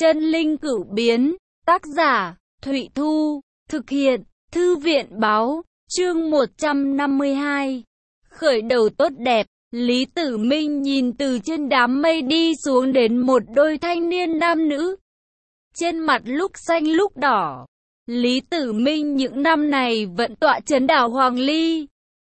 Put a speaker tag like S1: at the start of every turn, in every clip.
S1: Chân linh cửu biến, tác giả, Thụy Thu, thực hiện, Thư viện báo, chương 152. Khởi đầu tốt đẹp, Lý Tử Minh nhìn từ trên đám mây đi xuống đến một đôi thanh niên nam nữ. Trên mặt lúc xanh lúc đỏ, Lý Tử Minh những năm này vẫn tọa trấn đảo Hoàng Ly.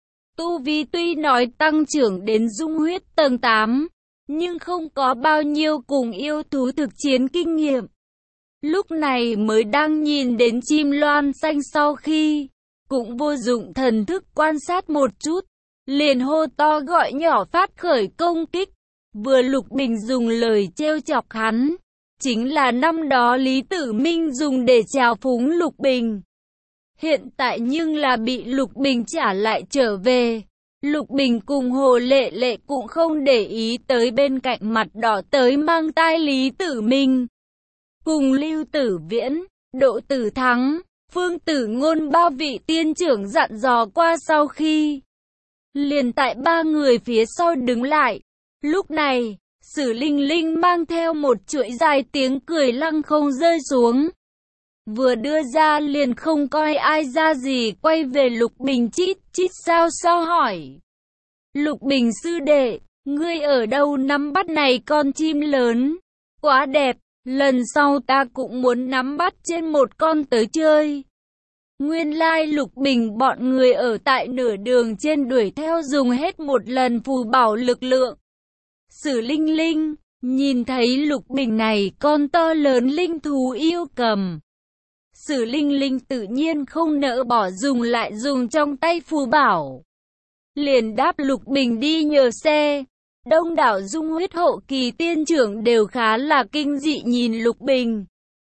S1: Tu vi tuy nói tăng trưởng đến dung huyết tầng 8, nhưng không có bao nhiêu cùng yêu thú thực chiến kinh nghiệm. Lúc này mới đang nhìn đến chim loan xanh sau khi, cũng vô dụng thần thức quan sát một chút, liền hô to gọi nhỏ phát khởi công kích. Vừa Lục Bình dùng lời trêu chọc hắn, chính là năm đó Lý Tử Minh dùng để trào phúng Lục Bình. Hiện tại nhưng là bị Lục Bình trả lại trở về. Lục Bình cùng Hồ Lệ Lệ cũng không để ý tới bên cạnh mặt đỏ tới mang tai Lý Tử Minh. Cùng Lưu Tử Viễn, Đỗ Tử Thắng, Phương Tử Ngôn ba vị tiên trưởng dặn dò qua sau khi, liền tại ba người phía sau đứng lại. Lúc này, Sử Linh Linh mang theo một chuỗi dài tiếng cười lăng không rơi xuống. Vừa đưa ra liền không coi ai ra gì, quay về Lục Bình chít chít sao hỏi. Lục Bình sư đệ, ngươi ở đâu nắm bắt này con chim lớn? Quá đẹp, lần sau ta cũng muốn nắm bắt trên một con tới chơi. Nguyên lai Lục Bình bọn người ở tại nửa đường trên đuổi theo dùng hết một lần phù bảo lực lượng. Sử Linh Linh, nhìn thấy Lục Bình này con to lớn linh thú yêu cầm. Sử Linh Linh tự nhiên không nỡ bỏ dùng lại dùng trong tay phù bảo. Liền đáp Lục Bình đi nhờ xe. Đông đảo dung huyết hộ kỳ tiên trưởng đều khá là kinh dị nhìn Lục Bình.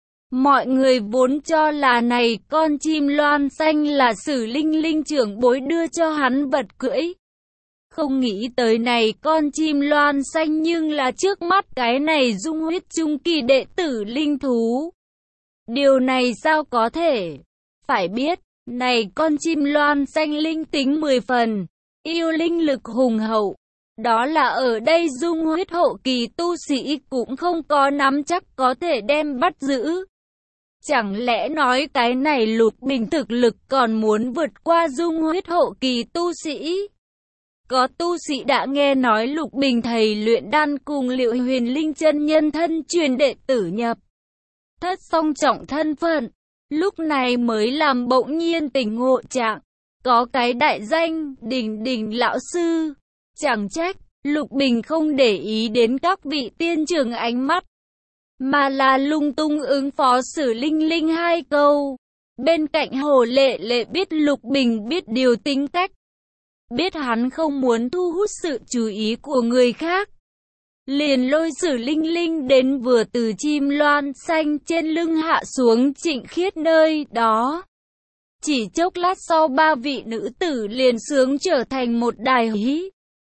S1: Mọi người vốn cho là này con chim loan xanh là Sử Linh Linh trưởng bối đưa cho hắn vật cưỡi. Không nghĩ tới này con chim loan xanh nhưng là trước mắt cái này dung huyết trung kỳ đệ tử linh thú. Điều này sao có thể? Phải biết, này con chim loan xanh linh tính 10 phần, yêu linh lực hùng hậu. Đó là ở đây dung huyết hộ kỳ tu sĩ cũng không có nắm chắc có thể đem bắt giữ. Chẳng lẽ nói cái này Lục Bình thực lực còn muốn vượt qua dung huyết hộ kỳ tu sĩ? Có tu sĩ đã nghe nói Lục Bình thầy luyện đan cùng Liệu Huyền Linh chân nhân thân truyền đệ tử nhập thất song trọng thân phận, lúc này mới làm bỗng nhiên tỉnh ngộ trạng, có cái đại danh Đình Đình lão sư. Chẳng trách Lục Bình không để ý đến các vị tiên trưởng ánh mắt, mà là lung tung ứng phó Sử Linh Linh hai câu. Bên cạnh Hồ Lệ Lệ biết Lục Bình biết điều tính cách, biết hắn không muốn thu hút sự chú ý của người khác, liền lôi Sử Linh Linh đến vừa từ chim loan xanh trên lưng hạ xuống Trịnh Khiết nơi đó. Chỉ chốc lát sau ba vị nữ tử liền sướng trở thành một đài hí.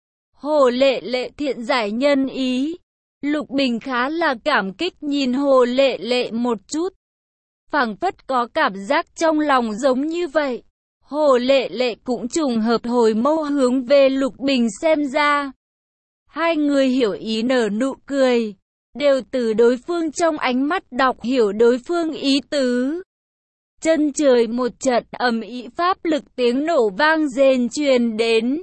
S1: Hồ Lệ Lệ thiện giải nhân ý. Lục Bình khá là cảm kích nhìn Hồ Lệ Lệ một chút, phảng phất có cảm giác trong lòng giống như vậy. Hồ Lệ Lệ cũng trùng hợp hồi mâu hướng về Lục Bình xem ra. Hai người hiểu ý nở nụ cười, đều từ đối phương trong ánh mắt đọc hiểu đối phương ý tứ. Chân trời một trận ầm ĩ pháp lực tiếng nổ vang rền truyền đến.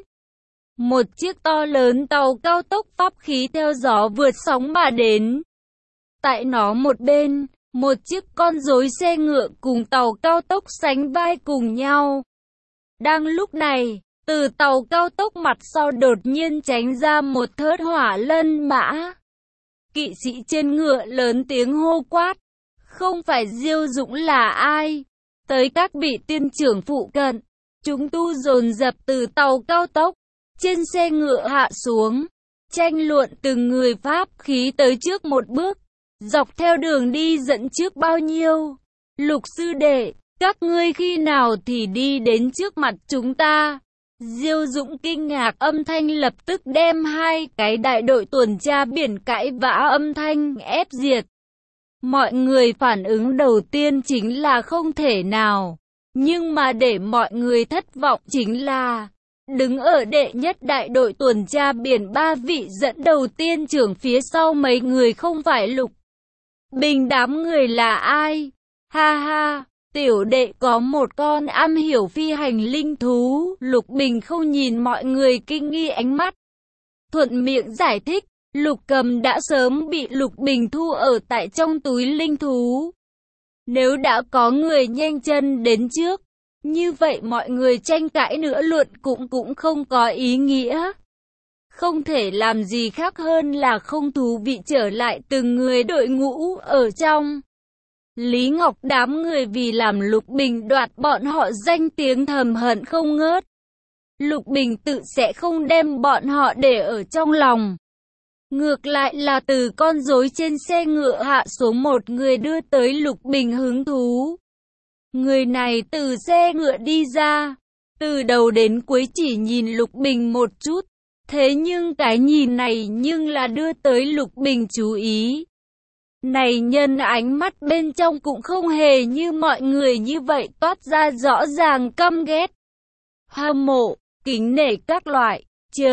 S1: Một chiếc to lớn tàu cao tốc pháp khí theo gió vượt sóng mà đến. Tại nó một bên, một chiếc con rối xe ngựa cùng tàu cao tốc sánh vai cùng nhau. Đang lúc này, từ tàu cao tốc mặt sau đột nhiên tránh ra một thớt hỏa lân mã. Kỵ sĩ trên ngựa lớn tiếng hô quát, không phải Diêu Dũng là ai? Tới các vị tiên trưởng phụ cận, chúng tu dồn dập từ tàu cao tốc, trên xe ngựa hạ xuống, tranh luận từng người pháp khí tới trước một bước, dọc theo đường đi dẫn trước bao nhiêu. Lục sư đệ, các ngươi khi nào thì đi đến trước mặt chúng ta? Diêu Dũng kinh ngạc, âm thanh lập tức đem hai cái đại đội tuần tra biển cãi vã âm thanh ép diệt. Mọi người phản ứng đầu tiên chính là không thể nào, nhưng mà để mọi người thất vọng chính là đứng ở đệ nhất đại đội tuần tra biển ba vị dẫn đầu tiên trưởng phía sau mấy người không phải Lục Bình đám người là ai? Ha ha, tiểu đệ có một con am hiểu phi hành linh thú. Lục Bình không nhìn mọi người kinh nghi ánh mắt, thuận miệng giải thích. Lục Cầm đã sớm bị Lục Bình thu ở tại trong túi linh thú. Nếu đã có người nhanh chân đến trước, như vậy mọi người tranh cãi nữa luận cũng không có ý nghĩa. Không thể làm gì khác hơn là không thú vị trở lại từng người đội ngũ ở trong. Lý Ngọc đám người vì làm Lục Bình đoạt bọn họ danh tiếng thầm hận không ngớt. Lục Bình tự sẽ không đem bọn họ để ở trong lòng. Ngược lại là từ con rối trên xe ngựa hạ xuống một người đưa tới Lục Bình hứng thú. Người này từ xe ngựa đi ra, từ đầu đến cuối chỉ nhìn Lục Bình một chút. Thế nhưng cái nhìn này nhưng là đưa tới Lục Bình chú ý. Này nhân ánh mắt bên trong cũng không hề như mọi người như vậy toát ra rõ ràng căm ghét, hâm mộ, kính nể các loại,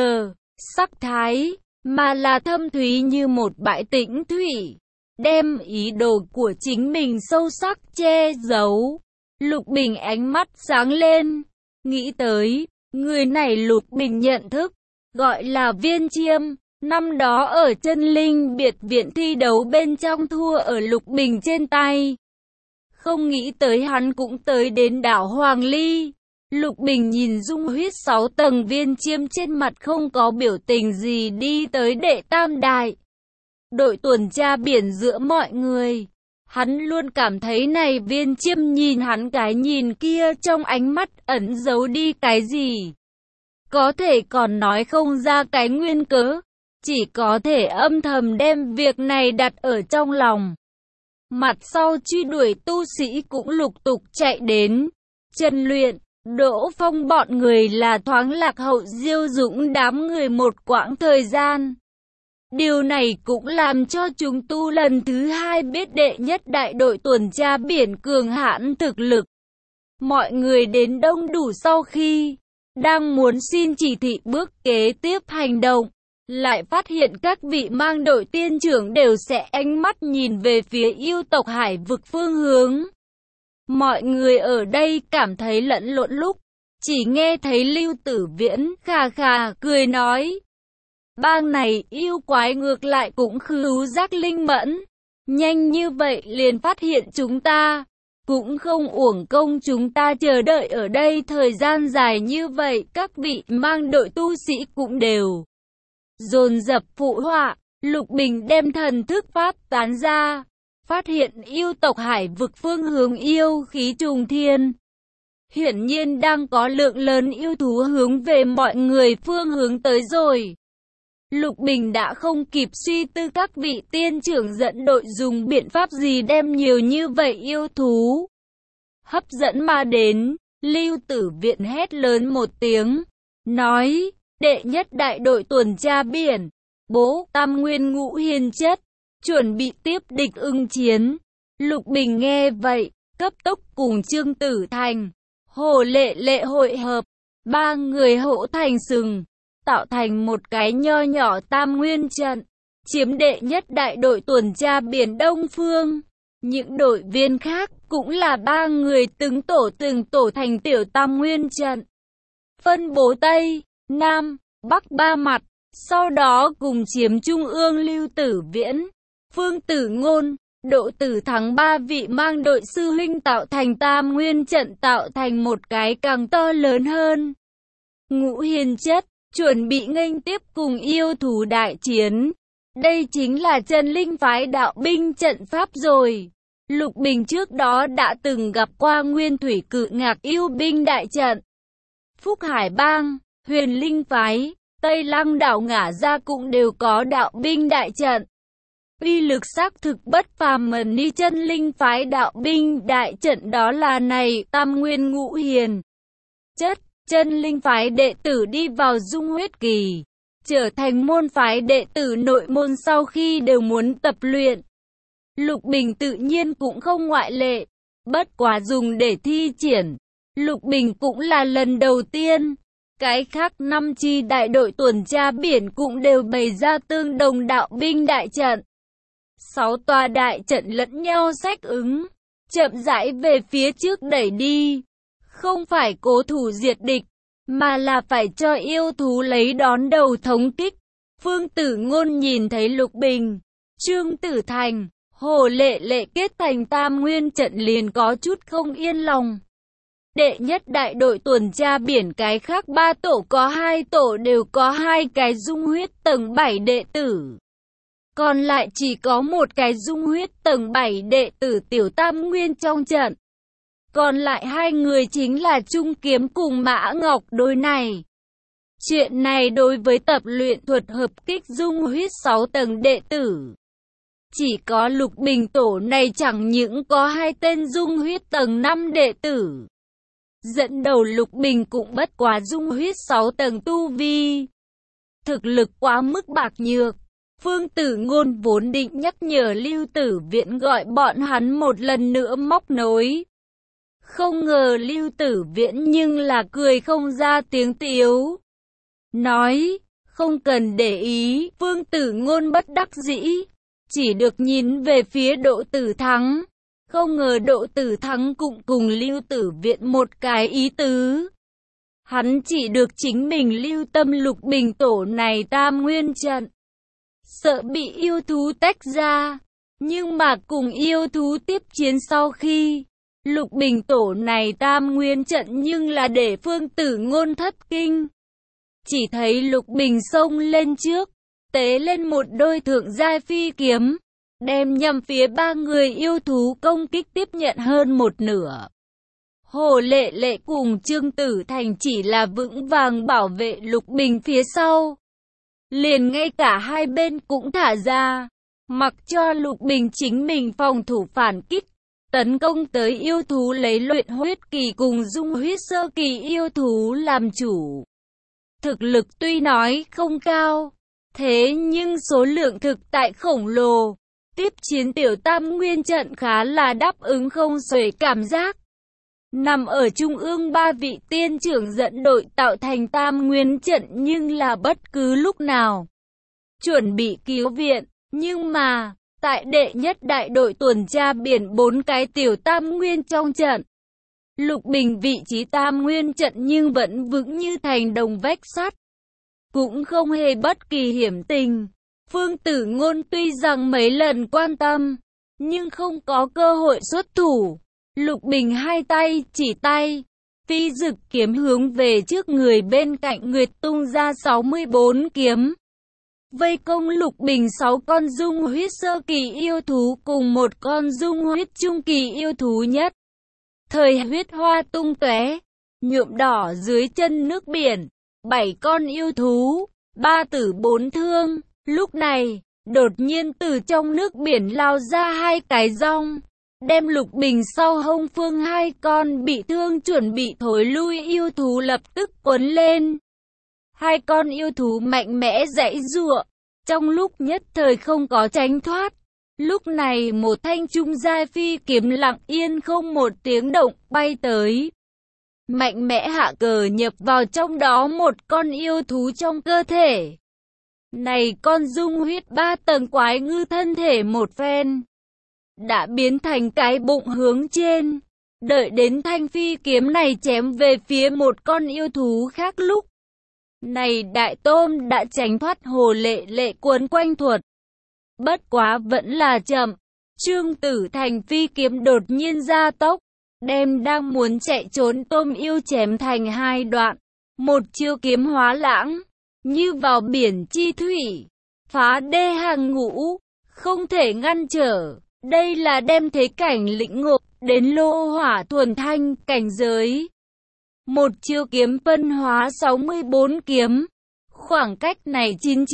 S1: sắc thái, mà là thâm thúy như một bãi tĩnh thủy, đem ý đồ của chính mình sâu sắc che giấu. Lục Bình ánh mắt sáng lên, nghĩ tới, người này Lục Bình nhận thức, gọi là Viên Chiêm, năm đó ở Chân Linh biệt viện thi đấu bên trong thua ở Lục Bình trên tay. Không nghĩ tới hắn cũng tới đến đảo Hoàng Ly. Lục Bình nhìn dung huyết 6 tầng Viên Chiêm trên mặt không có biểu tình gì đi tới đệ tam đại đội tuần tra biển giữa mọi người. Hắn luôn cảm thấy này Viên Chiêm nhìn hắn cái nhìn kia trong ánh mắt ẩn giấu đi cái gì. Có thể còn nói không ra cái nguyên cớ, chỉ có thể âm thầm đem việc này đặt ở trong lòng. Mặt sau truy đuổi tu sĩ cũng lục tục chạy đến. Trần Luyện, Đỗ Phong bọn người là thoáng lạc hậu Diêu Dũng đám người một quãng thời gian. Điều này cũng làm cho chúng tu lần thứ hai biết đệ nhất đại đội tuần tra biển cường hãn thực lực. Mọi người đến đông đủ sau khi đang muốn xin chỉ thị bước kế tiếp hành động, lại phát hiện các vị mang đội tiên trưởng đều sẽ ánh mắt nhìn về phía yêu tộc Hải vực phương hướng. Mọi người ở đây cảm thấy lẫn lộn lúc, chỉ nghe thấy Lưu Tử Viễn khà khà cười nói. Bang này yêu quái ngược lại cũng khứu giác linh mẫn, nhanh như vậy liền phát hiện chúng ta. Cũng không uổng công chúng ta chờ đợi ở đây thời gian dài như vậy, các vị mang đội tu sĩ cũng đều dồn dập phụ họa. Lục Bình đem thần thức pháp tán ra, phát hiện yêu tộc Hải vực phương hướng yêu khí trùng thiên. Hiển nhiên đang có lượng lớn yêu thú hướng về mọi người phương hướng tới rồi. Lục Bình đã không kịp suy tư các vị tiên trưởng dẫn đội dùng biện pháp gì đem nhiều như vậy yêu thú hấp dẫn mà đến. Lưu Tử Viện hét lớn một tiếng, nói, đệ nhất đại đội tuần tra biển, bố Tam Nguyên Ngũ Hiền Chất, chuẩn bị tiếp địch ưng chiến. Lục Bình nghe vậy, cấp tốc cùng Trương Tử Thành, Hồ Lệ Lệ hội hợp, ba người hỗ thành sừng, tạo thành một cái nho nhỏ Tam Nguyên trận, chiếm đệ nhất đại đội tuần tra biển Đông Phương. Những đội viên khác cũng là ba người từng tổ thành tiểu Tam Nguyên trận, phân bố Tây, Nam, Bắc ba mặt, sau đó cùng chiếm Trung ương Lưu Tử Viễn, Phương Tử Ngôn, Đỗ Tử Thắng ba vị mang đội sư huynh tạo thành Tam Nguyên trận, tạo thành một cái càng to lớn hơn. Ngũ Hiền Chất chuẩn bị nghênh tiếp cùng yêu thú đại chiến. Đây chính là Chân Linh phái đạo binh trận pháp rồi. Lục Bình trước đó đã từng gặp qua Nguyên Thủy Cự Ngạc yêu binh đại trận. Phúc Hải Bang, Huyền Linh phái, Tây Lăng đảo Ngả Ra cũng đều có đạo binh đại trận. Uy lực xác thực bất phàm, mà ni Chân Linh phái đạo binh đại trận đó là này Tam Nguyên Ngũ Hiền Chất. Chân Linh phái đệ tử đi vào dung huyết kỳ, trở thành môn phái đệ tử nội môn sau khi đều muốn tập luyện. Lục Bình tự nhiên cũng không ngoại lệ, bất quá dùng để thi triển. Lục Bình cũng là lần đầu tiên. Cái khác 5 chi đại đội tuần tra biển cũng đều bày ra tương đồng đạo binh đại trận. 6 tòa đại trận lẫn nhau xách ứng, chậm rãi về phía trước đẩy đi. Không phải cố thủ diệt địch, mà là phải cho yêu thú lấy đón đầu thống kích. Phương Tử Ngôn nhìn thấy Lục Bình, Trương Tử Thành, Hồ Lệ Lệ kết thành tam nguyên trận liền có chút không yên lòng. Đệ nhất đại đội tuần tra biển cái khác 3 tổ có 2 tổ đều có 2 cái dung huyết tầng 7 đệ tử. Còn lại chỉ có 1 cái dung huyết tầng 7 đệ tử tiểu tam nguyên trong trận. Còn lại 2 người chính là Trung Kiếm cùng Mã Ngọc đôi này. Chuyện này đối với tập luyện thuật hợp kích dung huyết 6 tầng đệ tử. Chỉ có Lục Bình tổ này chẳng những có 2 tên dung huyết tầng 5 đệ tử. Dẫn đầu Lục Bình cũng bất quá dung huyết 6 tầng tu vi. Thực lực quá mức bạc nhược. Phương Tử Ngôn vốn định nhắc nhở Lưu Tử Viễn gọi bọn hắn một lần nữa móc nối. Không ngờ Lưu Tử Viễn nhưng là cười không ra tiếng tiếu. Nói, không cần để ý, Phương Tử Ngôn bất đắc dĩ. Chỉ được nhìn về phía Đỗ Tử Thắng. Không ngờ Đỗ Tử Thắng cũng cùng Lưu Tử Viễn một cái ý tứ. Hắn chỉ được chính mình lưu tâm Lục Bình tổ này tam nguyên trận. Sợ bị yêu thú tách ra. Nhưng mà cùng yêu thú tiếp chiến sau khi Lục Bình tổ này tam nguyên trận nhưng là để Phương Tử Ngôn thất kinh. Chỉ thấy Lục Bình xông lên trước, tế lên một đôi thượng giai phi kiếm, đem nhằm phía 3 người yêu thú công kích tiếp nhận hơn một nửa. Hồ Lệ Lệ cùng Trương Tử Thành chỉ là vững vàng bảo vệ Lục Bình phía sau. Liền ngay cả hai bên cũng thả ra, mặc cho Lục Bình chính mình phòng thủ phản kích, tấn công tới yêu thú lấy luyện huyết kỳ cùng dung huyết sơ kỳ yêu thú làm chủ. Thực lực tuy nói không cao, thế nhưng số lượng thực tại khổng lồ. Tiếp chiến tiểu tam nguyên trận khá là đáp ứng không xuể cảm giác. Nằm ở trung ương 3 vị tiên trưởng dẫn đội tạo thành tam nguyên trận nhưng là bất cứ lúc nào chuẩn bị cứu viện. Nhưng mà, tại đệ nhất đại đội tuần tra biển 4 cái tiểu tam nguyên trong trận, Lục Bình vị trí tam nguyên trận nhưng vẫn vững như thành đồng vách sắt. Cũng không hề bất kỳ hiểm tình. Phương Tử Ngôn tuy rằng mấy lần quan tâm, nhưng không có cơ hội xuất thủ. Lục Bình hai tay chỉ tay, phi dực kiếm hướng về trước người bên cạnh Nguyệt tung ra 64 kiếm. Vây công Lục Bình 6 con dung huyết sơ kỳ yêu thú cùng 1 con dung huyết trung kỳ yêu thú nhất. Thời huyết hoa tung tóe, nhuộm đỏ dưới chân nước biển, 7 con yêu thú, 3 tử 4 thương. Lúc này, đột nhiên từ trong nước biển lao ra 2 cái rong, đem Lục Bình sau hông phương 2 con bị thương chuẩn bị thối lui yêu thú lập tức quấn lên. 2 con yêu thú mạnh mẽ giãy giụa, trong lúc nhất thời không có tránh thoát. Lúc này một thanh trung giai phi kiếm lặng yên không một tiếng động bay tới, mạnh mẽ hạ cờ nhập vào trong đó một con yêu thú trong cơ thể. Này con dung huyết 3 tầng quái ngư thân thể một phen đã biến thành cái bụng hướng trên. Đợi đến thanh phi kiếm này chém về phía một con yêu thú khác lúc này Đại Tôm đã tránh thoát Hồ Lệ Lệ quấn quanh thuật. Bất quá vẫn là chậm. Trương Tử Thành phi kiếm đột nhiên gia tốc, đem đang muốn chạy trốn Tôm yêu chém thành 2 đoạn. Một chiêu kiếm hóa lãng, như vào biển chi thủy, phá đê hàng ngũ, không thể ngăn trở. Đây là đem thế cảnh lĩnh ngộ đến lô hỏa thuần thanh cảnh giới. Một chiêu kiếm phân hóa 64 kiếm. Khoảng cách này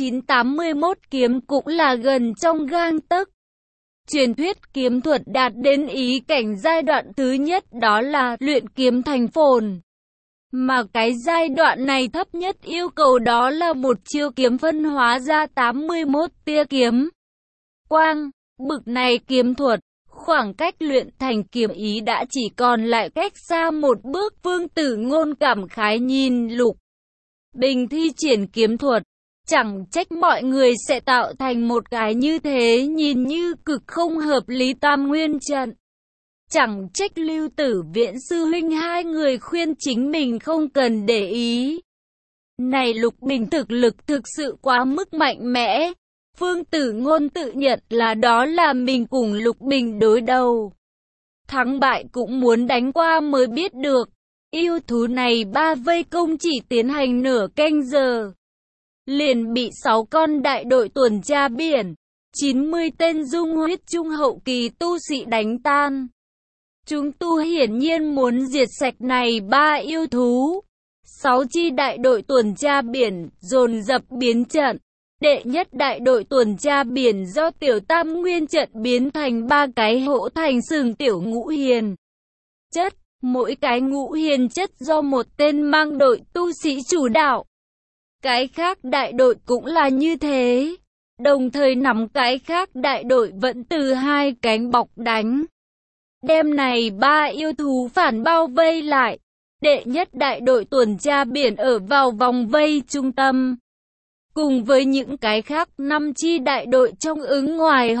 S1: 9981 kiếm cũng là gần trong gang tấc. Truyền thuyết kiếm thuật đạt đến ý cảnh giai đoạn thứ nhất đó là luyện kiếm thành phồn. Mà cái giai đoạn này thấp nhất yêu cầu đó là một chiêu kiếm phân hóa ra 81 tia kiếm quang. Bực này kiếm thuật, khoảng cách luyện thành kiếm ý đã chỉ còn lại cách xa một bước. Phương Tử Ngôn cảm khái nhìn Lục Bình thi triển kiếm thuật, Chẳng trách mọi người sẽ tạo thành một cái như thế, nhìn như cực không hợp lý tam nguyên trận. Chẳng trách Lưu Tử Viễn sư huynh hai người khuyên chính mình không cần để ý. Này Lục Bình thực lực thực sự quá mức mạnh mẽ. Phương Tử Ngôn tự nhận là đó là mình cùng Lục Bình đối đầu. Thắng bại cũng muốn đánh qua mới biết được. Yêu thú này ba vây công chỉ tiến hành nửa canh giờ, liền bị 6 con đại đội tuần tra biển, 90 tên dung huyết trung hậu kỳ tu sĩ đánh tan. Chúng tu hiển nhiên muốn diệt sạch này ba yêu thú. 6 chi đại đội tuần tra biển dồn dập biến trận. Đệ nhất đại đội tuần tra biển do tiểu tam nguyên trận biến thành 3 cái hỗ thành sừng tiểu ngũ hiền chất. Mỗi cái ngũ hiền chất do một tên mang đội tu sĩ chủ đạo. Cái khác đại đội cũng là như thế. Đồng thời nắm cái khác đại đội vẫn từ hai cánh bọc đánh. Đêm này ba yêu thú phản bao vây lại. Đệ nhất đại đội tuần tra biển ở vào vòng vây trung tâm. Cùng với những cái khác 5 chi đại đội trong ứng ngoài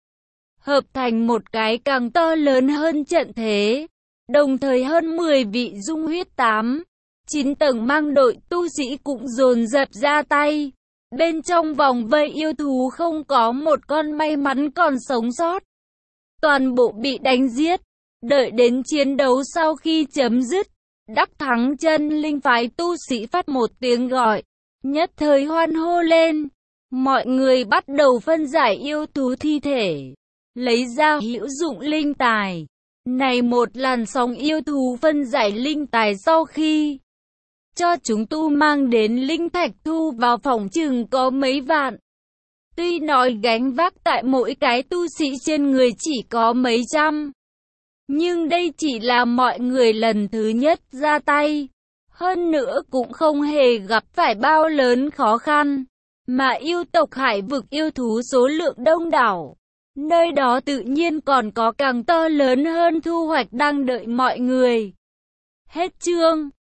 S1: hợp thành một cái càng to lớn hơn trận thế. Đồng thời hơn 10 vị dung huyết 9 tầng mang đội tu sĩ cũng dồn dập ra tay. Bên trong vòng vây yêu thú không có một con may mắn còn sống sót. Toàn bộ bị đánh giết. Đợi đến chiến đấu sau khi chấm dứt, đắc thắng chân linh phái tu sĩ phát một tiếng gọi. Nhất thời hoan hô lên. Mọi người bắt đầu phân giải yêu thú thi thể, lấy ra hữu dụng linh tài. Này một làn sóng yêu thú phân giải linh tài sau khi cho chúng tu mang đến linh thạch thu vào phòng chừng có mấy vạn. Tuy nói gánh vác tại mỗi cái tu sĩ trên người chỉ có mấy trăm, nhưng đây chỉ là mọi người lần thứ nhất ra tay. Hơn nữa cũng không hề gặp phải bao lớn khó khăn, mà yêu tộc Hải vực yêu thú số lượng đông đảo. Nơi đó tự nhiên còn có càng to lớn hơn thu hoạch đang đợi mọi người. Hết chương.